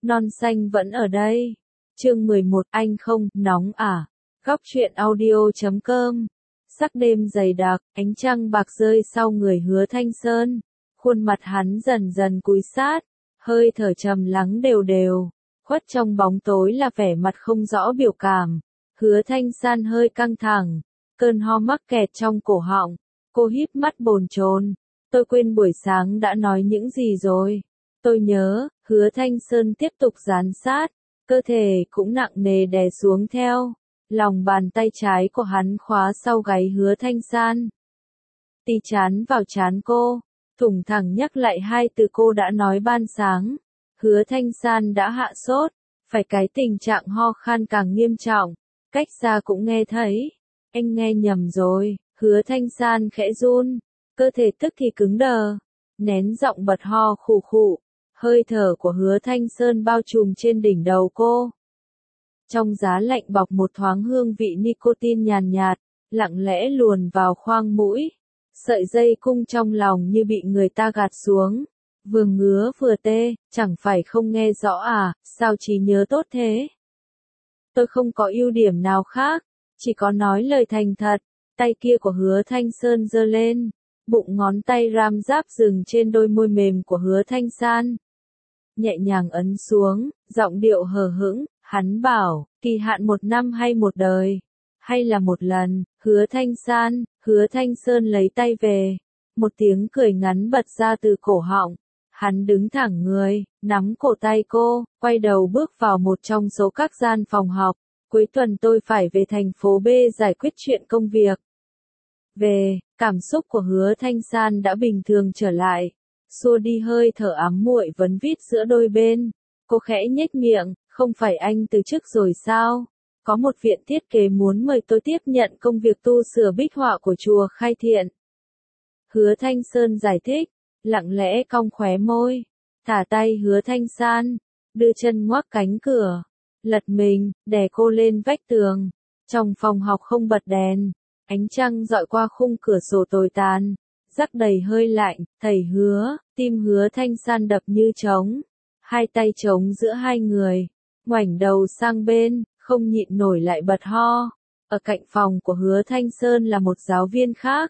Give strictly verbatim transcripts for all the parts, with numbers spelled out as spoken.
Non xanh vẫn ở đây. Chương mười một, anh không, nóng à? Góc truyện audio chấm com. Sắc đêm dày đặc, ánh trăng bạc rơi sau người Hứa Thanh Sơn. Khuôn mặt hắn dần dần cúi sát, hơi thở trầm lắng đều đều. Khuất trong bóng tối là vẻ mặt không rõ biểu cảm. Hứa Thanh San hơi căng thẳng, cơn ho mắc kẹt trong cổ họng. Cô híp mắt bồn chồn. Tôi quên buổi sáng đã nói những gì rồi. Tôi nhớ, Hứa Thanh Sơn tiếp tục dán sát, cơ thể cũng nặng nề đè xuống theo. Lòng bàn tay trái của hắn khóa sau gáy Hứa Thanh San. Tì chán vào chán cô, thủng thẳng nhắc lại hai từ cô đã nói ban sáng. Hứa Thanh San đã hạ sốt, phải cái tình trạng ho khan càng nghiêm trọng, cách xa cũng nghe thấy. Anh nghe nhầm rồi, Hứa Thanh San khẽ run, cơ thể tức thì cứng đờ, nén giọng bật ho khụ khụ. Hơi thở của Hứa Thanh Sơn bao trùm trên đỉnh đầu cô. Trong giá lạnh bọc một thoáng hương vị nicotine nhàn nhạt, lặng lẽ luồn vào khoang mũi. Sợi dây cung trong lòng như bị người ta gạt xuống. Vừa ngứa vừa tê, chẳng phải không nghe rõ à, sao trí nhớ tốt thế? Tôi không có ưu điểm nào khác, chỉ có nói lời thành thật. Tay kia của Hứa Thanh Sơn giơ lên, bụng ngón tay ram ráp dừng trên đôi môi mềm của Hứa Thanh San. Nhẹ nhàng ấn xuống, giọng điệu hờ hững, hắn bảo, kỳ hạn một năm hay một đời, hay là một lần. Hứa Thanh San, Hứa Thanh Sơn lấy tay về, một tiếng cười ngắn bật ra từ cổ họng. Hắn đứng thẳng người, nắm cổ tay cô, quay đầu bước vào một trong số các gian phòng học. Cuối tuần tôi phải về thành phố B giải quyết chuyện công việc. Về, cảm xúc của Hứa Thanh San đã bình thường trở lại, xua đi hơi thở ám muội vấn vít giữa đôi bên. Cô khẽ nhếch miệng, không phải anh từ chức rồi sao? Có một viện thiết kế muốn mời tôi tiếp nhận công việc tu sửa bích họa của chùa Khai Thiện. Hứa Thanh Sơn giải thích, lặng lẽ cong khóe môi, thả tay Hứa Thanh San, đưa chân ngoắc cánh cửa, lật mình, đè cô lên vách tường. Trong phòng học không bật đèn, ánh trăng dọi qua khung cửa sổ tồi tàn, rắc đầy hơi lạnh. Thầy Hứa, tim Hứa Thanh San đập như trống, hai tay trống giữa hai người, ngoảnh đầu sang bên, không nhịn nổi lại bật ho. Ở cạnh phòng của Hứa Thanh Sơn là một giáo viên khác.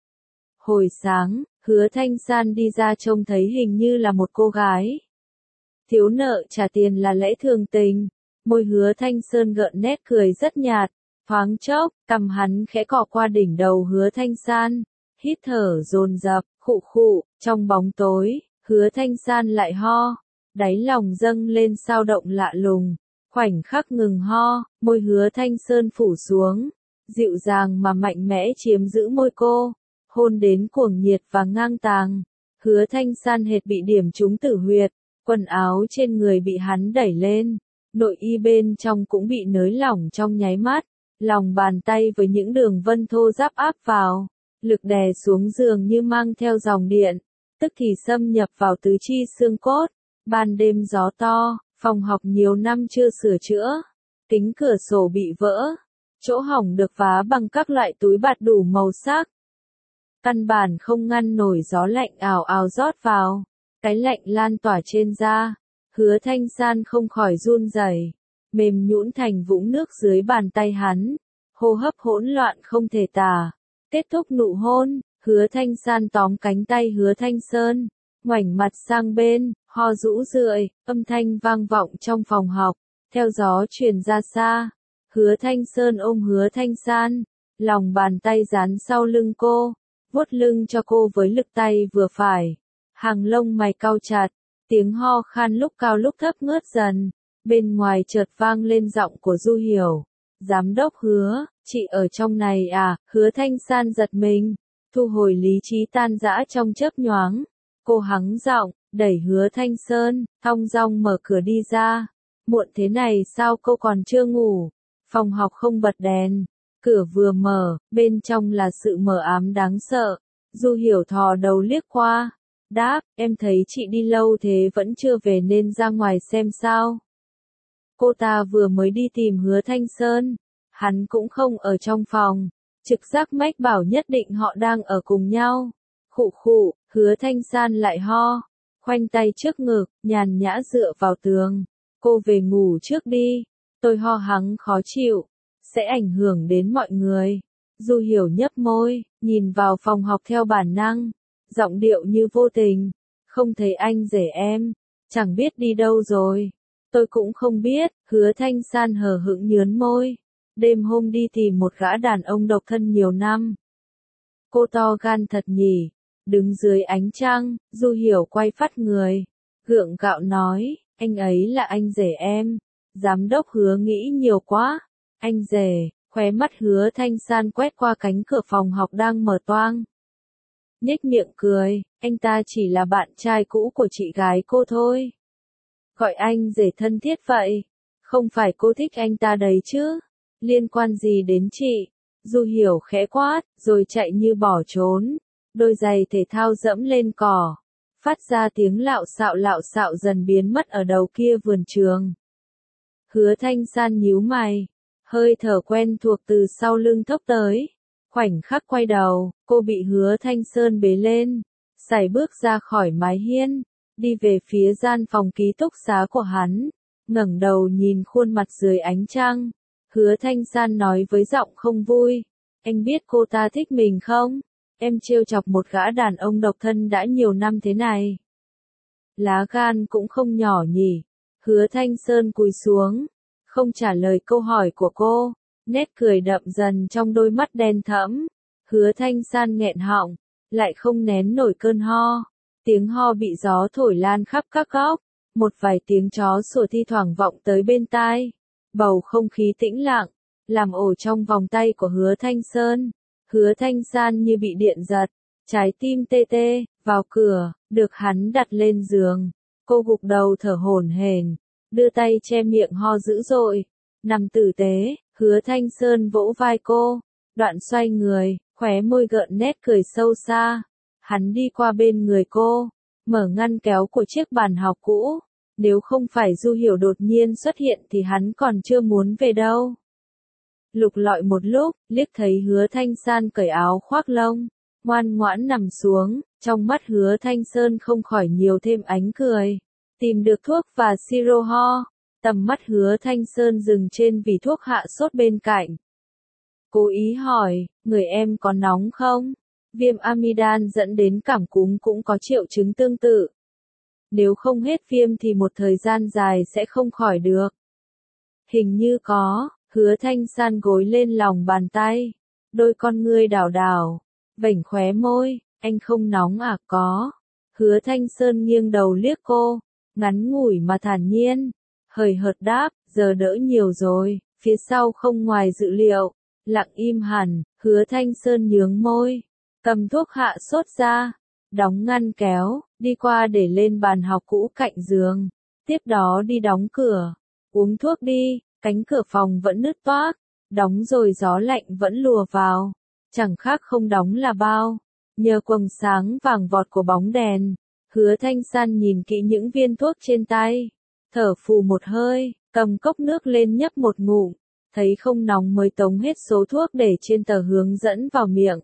Hồi sáng, Hứa Thanh San đi ra trông thấy hình như là một cô gái. Thiếu nợ trả tiền là lẽ thường tình. Môi Hứa Thanh Sơn gợn nét cười rất nhạt. Thoáng chốc, cằm hắn khẽ cọ qua đỉnh đầu Hứa Thanh San, hít thở dồn dập, khụ khụ. Trong bóng tối, Hứa Thanh San lại ho, đáy lòng dâng lên sao động lạ lùng. Khoảnh khắc ngừng ho, môi Hứa Thanh Sơn phủ xuống, dịu dàng mà mạnh mẽ chiếm giữ môi cô, hôn đến cuồng nhiệt và ngang tàng. Hứa Thanh San hệt bị điểm trúng tử huyệt, quần áo trên người bị hắn đẩy lên, nội y bên trong cũng bị nới lỏng trong nháy mắt. Lòng bàn tay với những đường vân thô ráp áp vào, lực đè xuống giường như mang theo dòng điện, tức thì xâm nhập vào tứ chi xương cốt. Ban đêm gió to, phòng học nhiều năm chưa sửa chữa, kính cửa sổ bị vỡ, chỗ hỏng được vá bằng các loại túi bạt đủ màu sắc. Căn bản không ngăn nổi gió lạnh ào ào rót vào, cái lạnh lan tỏa trên da. Hứa Thanh San không khỏi run rẩy, mềm nhũn thành vũng nước dưới bàn tay hắn, hô hấp hỗn loạn không thể tả. Kết thúc nụ hôn, Hứa Thanh San tóm cánh tay Hứa Thanh Sơn, ngoảnh mặt sang bên, ho rũ rượi, âm thanh vang vọng trong phòng học, theo gió truyền ra xa. Hứa Thanh Sơn ôm Hứa Thanh San, lòng bàn tay dán sau lưng cô, vuốt lưng cho cô với lực tay vừa phải. Hàng lông mày cau chặt, tiếng ho khan lúc cao lúc thấp ngớt dần. Bên ngoài chợt vang lên giọng của Du Hiểu. Giám đốc Hứa, chị ở trong này à? Hứa Thanh San giật mình, thu hồi lý trí tan rã trong chớp nhoáng. Cô hắng giọng, đẩy Hứa Thanh Sơn, thong dong mở cửa đi ra. Muộn thế này sao cô còn chưa ngủ? Phòng học không bật đèn, cửa vừa mở, bên trong là sự mờ ám đáng sợ. Du Hiểu thò đầu liếc qua, đáp, em thấy chị đi lâu thế vẫn chưa về nên ra ngoài xem sao. Cô ta vừa mới đi tìm Hứa Thanh Sơn, hắn cũng không ở trong phòng, trực giác mách bảo nhất định họ đang ở cùng nhau. Khụ khụ, Hứa Thanh San lại ho, khoanh tay trước ngực, nhàn nhã dựa vào tường, cô về ngủ trước đi, tôi ho hắng khó chịu, sẽ ảnh hưởng đến mọi người. Du Hiểu nhấp môi, nhìn vào phòng học theo bản năng, giọng điệu như vô tình, không thấy anh rể em, chẳng biết đi đâu rồi. Tôi cũng không biết, Hứa Thanh San hờ hững nhớn môi. Đêm hôm đi tìm một gã đàn ông độc thân nhiều năm. Cô to gan thật nhỉ, đứng dưới ánh trăng, Du Hiểu quay phát người, gượng gạo nói, anh ấy là anh rể em. Giám đốc Hứa nghĩ nhiều quá. Anh rể, khóe mắt Hứa Thanh San quét qua cánh cửa phòng học đang mở toang. Nhếch miệng cười, anh ta chỉ là bạn trai cũ của chị gái cô thôi. Gọi anh rể thân thiết vậy, không phải cô thích anh ta đấy chứ, liên quan gì đến chị? Du Hiểu khẽ quát, rồi chạy như bỏ trốn, đôi giày thể thao dẫm lên cỏ, phát ra tiếng lạo xạo lạo xạo dần biến mất ở đầu kia vườn trường. Hứa Thanh San nhíu mày, hơi thở quen thuộc từ sau lưng thốc tới. Khoảnh khắc quay đầu, cô bị Hứa Thanh Sơn bế lên, sải bước ra khỏi mái hiên, đi về phía gian phòng ký túc xá của hắn, ngẩng đầu nhìn khuôn mặt dưới ánh trăng. Hứa Thanh San nói với giọng không vui, anh biết cô ta thích mình không? Em trêu chọc một gã đàn ông độc thân đã nhiều năm thế này. Lá gan cũng không nhỏ nhỉ. Hứa Thanh Sơn cúi xuống, không trả lời câu hỏi của cô, nét cười đậm dần trong đôi mắt đen thẫm. Hứa Thanh San nghẹn họng, lại không nén nổi cơn ho. Tiếng ho bị gió thổi lan khắp các góc, một vài tiếng chó sủa thi thoảng vọng tới bên tai. Bầu không khí tĩnh lặng, làm ổ trong vòng tay của Hứa Thanh Sơn. Hứa Thanh San như bị điện giật, trái tim tê tê, vào cửa, được hắn đặt lên giường. Cô gục đầu thở hổn hển, đưa tay che miệng ho dữ dội, nằm tử tế. Hứa Thanh Sơn vỗ vai cô, đoạn xoay người, khóe môi gợn nét cười sâu xa. Hắn đi qua bên người cô, mở ngăn kéo của chiếc bàn học cũ. Nếu không phải Du Hiểu đột nhiên xuất hiện thì hắn còn chưa muốn về đâu. Lục lọi một lúc, liếc thấy Hứa Thanh San cởi áo khoác lông, ngoan ngoãn nằm xuống, trong mắt Hứa Thanh Sơn không khỏi nhiều thêm ánh cười. Tìm được thuốc và siro ho, tầm mắt Hứa Thanh Sơn dừng trên vỉ thuốc hạ sốt bên cạnh. Cố ý hỏi, người em có nóng không? Viêm amidan dẫn đến cảm cúm cũng có triệu chứng tương tự. Nếu không hết viêm thì một thời gian dài sẽ không khỏi được. Hình như có. Hứa Thanh San gối lên lòng bàn tay, đôi con ngươi đảo đảo, vểnh khóe môi, anh không nóng à? Có. Hứa Thanh Sơn nghiêng đầu liếc cô, ngắn ngủi mà thản nhiên, hời hợt đáp, giờ đỡ nhiều rồi. Phía sau không ngoài dự liệu, lặng im hẳn. Hứa Thanh Sơn nhướng môi, cầm thuốc hạ sốt ra, đóng ngăn kéo, đi qua để lên bàn học cũ cạnh giường, tiếp đó đi đóng cửa. Uống thuốc đi. Cánh cửa phòng vẫn nứt toác, đóng rồi gió lạnh vẫn lùa vào, chẳng khác không đóng là bao. Nhờ quầng sáng vàng vọt của bóng đèn, Hứa Thanh San nhìn kỹ những viên thuốc trên tay, thở phù một hơi, cầm cốc nước lên nhấp một ngụm, thấy không nóng mới tống hết số thuốc để trên tờ hướng dẫn vào miệng.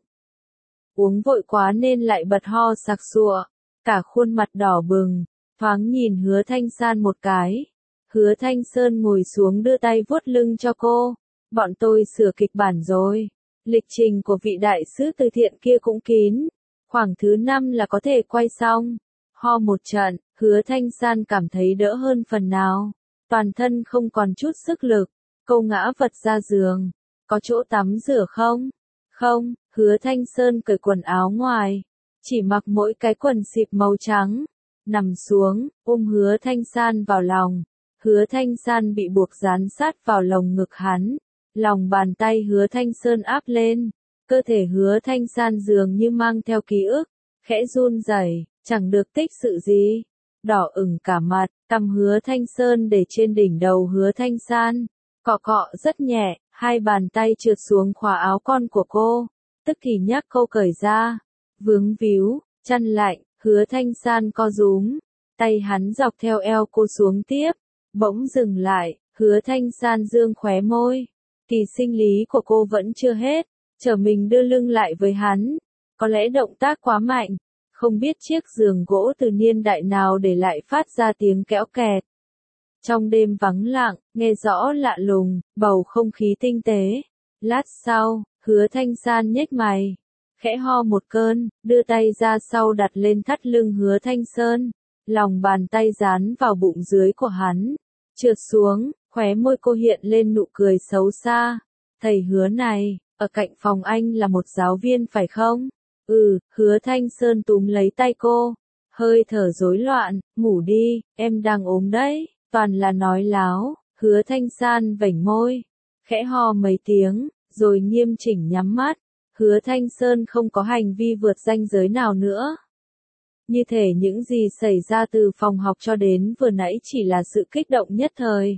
Uống vội quá nên lại bật ho sặc sụa, cả khuôn mặt đỏ bừng, thoáng nhìn Hứa Thanh San một cái. Hứa Thanh Sơn ngồi xuống đưa tay vuốt lưng cho cô. Bọn tôi sửa kịch bản rồi. Lịch trình của vị đại sứ từ thiện kia cũng kín. Khoảng thứ năm là có thể quay xong. Ho một trận, Hứa Thanh San cảm thấy đỡ hơn phần nào. Toàn thân không còn chút sức lực. Cô ngã vật ra giường. Có chỗ tắm rửa không? Không. Hứa Thanh Sơn cởi quần áo ngoài, chỉ mặc mỗi cái quần xịp màu trắng. Nằm xuống, ôm Hứa Thanh San vào lòng. Hứa Thanh San bị buộc dán sát vào lồng ngực hắn, lòng bàn tay Hứa Thanh Sơn áp lên, cơ thể Hứa Thanh San dường như mang theo ký ức, khẽ run rẩy, chẳng được tích sự gì, đỏ ửng cả mặt, cằm Hứa Thanh Sơn để trên đỉnh đầu Hứa Thanh San, cọ cọ rất nhẹ, hai bàn tay trượt xuống khóa áo con của cô, tức thì nhắc câu cởi ra, vướng víu, chăn lạnh, Hứa Thanh San co rúm, tay hắn dọc theo eo cô xuống tiếp. Bỗng dừng lại, Hứa Thanh San dương khóe môi. Kỳ sinh lý của cô vẫn chưa hết, trở mình đưa lưng lại với hắn. Có lẽ động tác quá mạnh, không biết chiếc giường gỗ từ niên đại nào để lại phát ra tiếng kéo kẹt. Trong đêm vắng lặng, nghe rõ lạ lùng, bầu không khí tinh tế. Lát sau, Hứa Thanh San nhếch mày, khẽ ho một cơn, đưa tay ra sau đặt lên thắt lưng Hứa Thanh Sơn, lòng bàn tay dán vào bụng dưới của hắn, trượt xuống, khóe môi cô hiện lên nụ cười xấu xa. Thầy Hứa này, ở cạnh phòng anh là một giáo viên phải không? Ừ, Hứa Thanh Sơn túm lấy tay cô, hơi thở rối loạn, ngủ đi, em đang ốm đấy, toàn là nói láo. Hứa Thanh San vểnh môi, khẽ ho mấy tiếng, rồi nghiêm chỉnh nhắm mắt. Hứa Thanh Sơn không có hành vi vượt ranh giới nào nữa. Như thể những gì xảy ra từ phòng học cho đến vừa nãy chỉ là sự kích động nhất thời.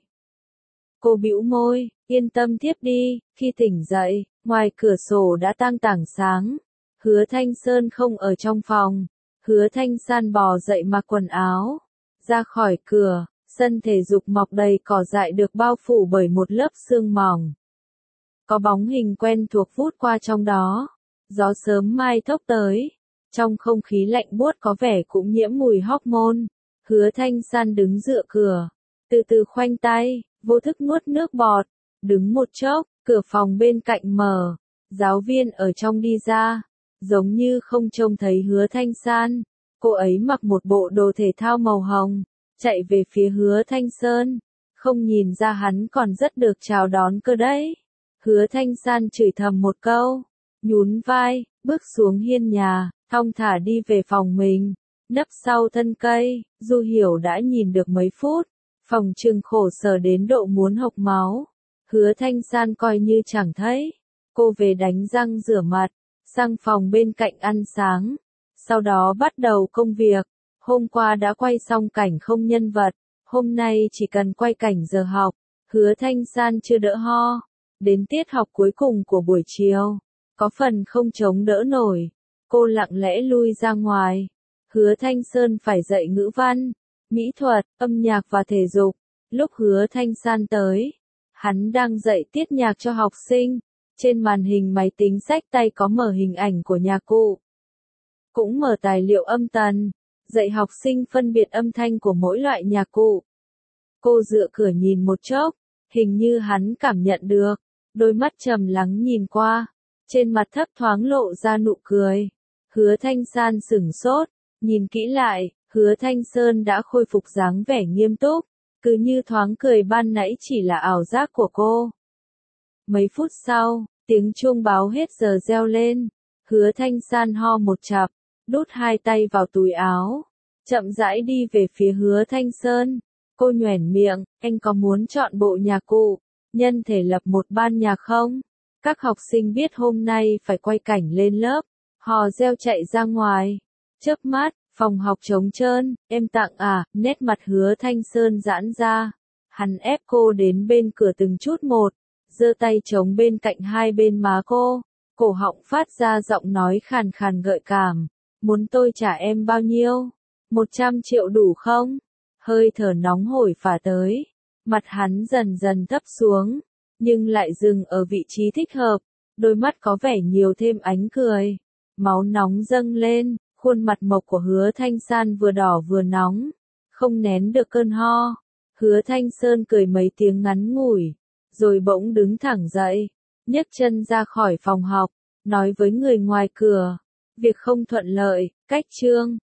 Cô bĩu môi, yên tâm tiếp đi, khi tỉnh dậy, ngoài cửa sổ đã tang tảng sáng. Hứa Thanh Sơn không ở trong phòng. Hứa Thanh San bò dậy mặc quần áo, ra khỏi cửa, sân thể dục mọc đầy cỏ dại được bao phủ bởi một lớp sương mỏng. Có bóng hình quen thuộc vút qua trong đó, gió sớm mai thốc tới, trong không khí lạnh buốt có vẻ cũng nhiễm mùi hormone. Hứa Thanh San đứng dựa cửa, từ từ khoanh tay, vô thức nuốt nước bọt, đứng một chốc, cửa phòng bên cạnh mở, giáo viên ở trong đi ra, giống như không trông thấy Hứa Thanh San, cô ấy mặc một bộ đồ thể thao màu hồng, chạy về phía Hứa Thanh Sơn, không nhìn ra hắn còn rất được chào đón cơ đấy. Hứa Thanh San chửi thầm một câu, nhún vai, bước xuống hiên nhà, thong thả đi về phòng mình, nấp sau thân cây. Du Hiểu đã nhìn được mấy phút, phòng trừng khổ sở đến độ muốn hộc máu. Hứa Thanh San coi như chẳng thấy, cô về đánh răng rửa mặt, sang phòng bên cạnh ăn sáng, sau đó bắt đầu công việc. Hôm qua đã quay xong cảnh không nhân vật, hôm nay chỉ cần quay cảnh giờ học. Hứa Thanh San chưa đỡ ho, đến tiết học cuối cùng của buổi chiều, có phần không chống đỡ nổi, cô lặng lẽ lui ra ngoài. Hứa Thanh Sơn phải dạy ngữ văn, mỹ thuật, âm nhạc và thể dục. Lúc Hứa Thanh San tới, hắn đang dạy tiết nhạc cho học sinh. Trên màn hình máy tính xách tay có mở hình ảnh của nhạc cụ, cũng mở tài liệu âm tần, dạy học sinh phân biệt âm thanh của mỗi loại nhạc cụ. Cô dựa cửa nhìn một chốc, hình như hắn cảm nhận được, đôi mắt trầm lắng nhìn qua, trên mặt thấp thoáng lộ ra nụ cười. Hứa Thanh San sửng sốt, nhìn kỹ lại, Hứa Thanh Sơn đã khôi phục dáng vẻ nghiêm túc, cứ như thoáng cười ban nãy chỉ là ảo giác của cô. Mấy phút sau, tiếng chuông báo hết giờ reo lên, Hứa Thanh San ho một chặp, đút hai tay vào túi áo, chậm rãi đi về phía Hứa Thanh Sơn. Cô nhoẻn miệng, anh có muốn chọn bộ nhạc cụ, nhân thể lập một ban nhạc không? Các học sinh biết hôm nay phải quay cảnh lên lớp, hò reo chạy ra ngoài. Chớp mắt, phòng học trống trơn, em tặng à, nét mặt Hứa Thanh Sơn giãn ra. Hắn ép cô đến bên cửa từng chút một, giơ tay chống bên cạnh hai bên má cô, cổ họng phát ra giọng nói khàn khàn gợi cảm. Muốn tôi trả em bao nhiêu? Một trăm triệu đủ không? Hơi thở nóng hổi phả tới, mặt hắn dần dần thấp xuống, nhưng lại dừng ở vị trí thích hợp, đôi mắt có vẻ nhiều thêm ánh cười. Máu nóng dâng lên, khuôn mặt mộc của Hứa Thanh San vừa đỏ vừa nóng, không nén được cơn ho. Hứa Thanh Sơn cười mấy tiếng ngắn ngủi, rồi bỗng đứng thẳng dậy, nhấc chân ra khỏi phòng học, nói với người ngoài cửa, việc không thuận lợi, cách chương.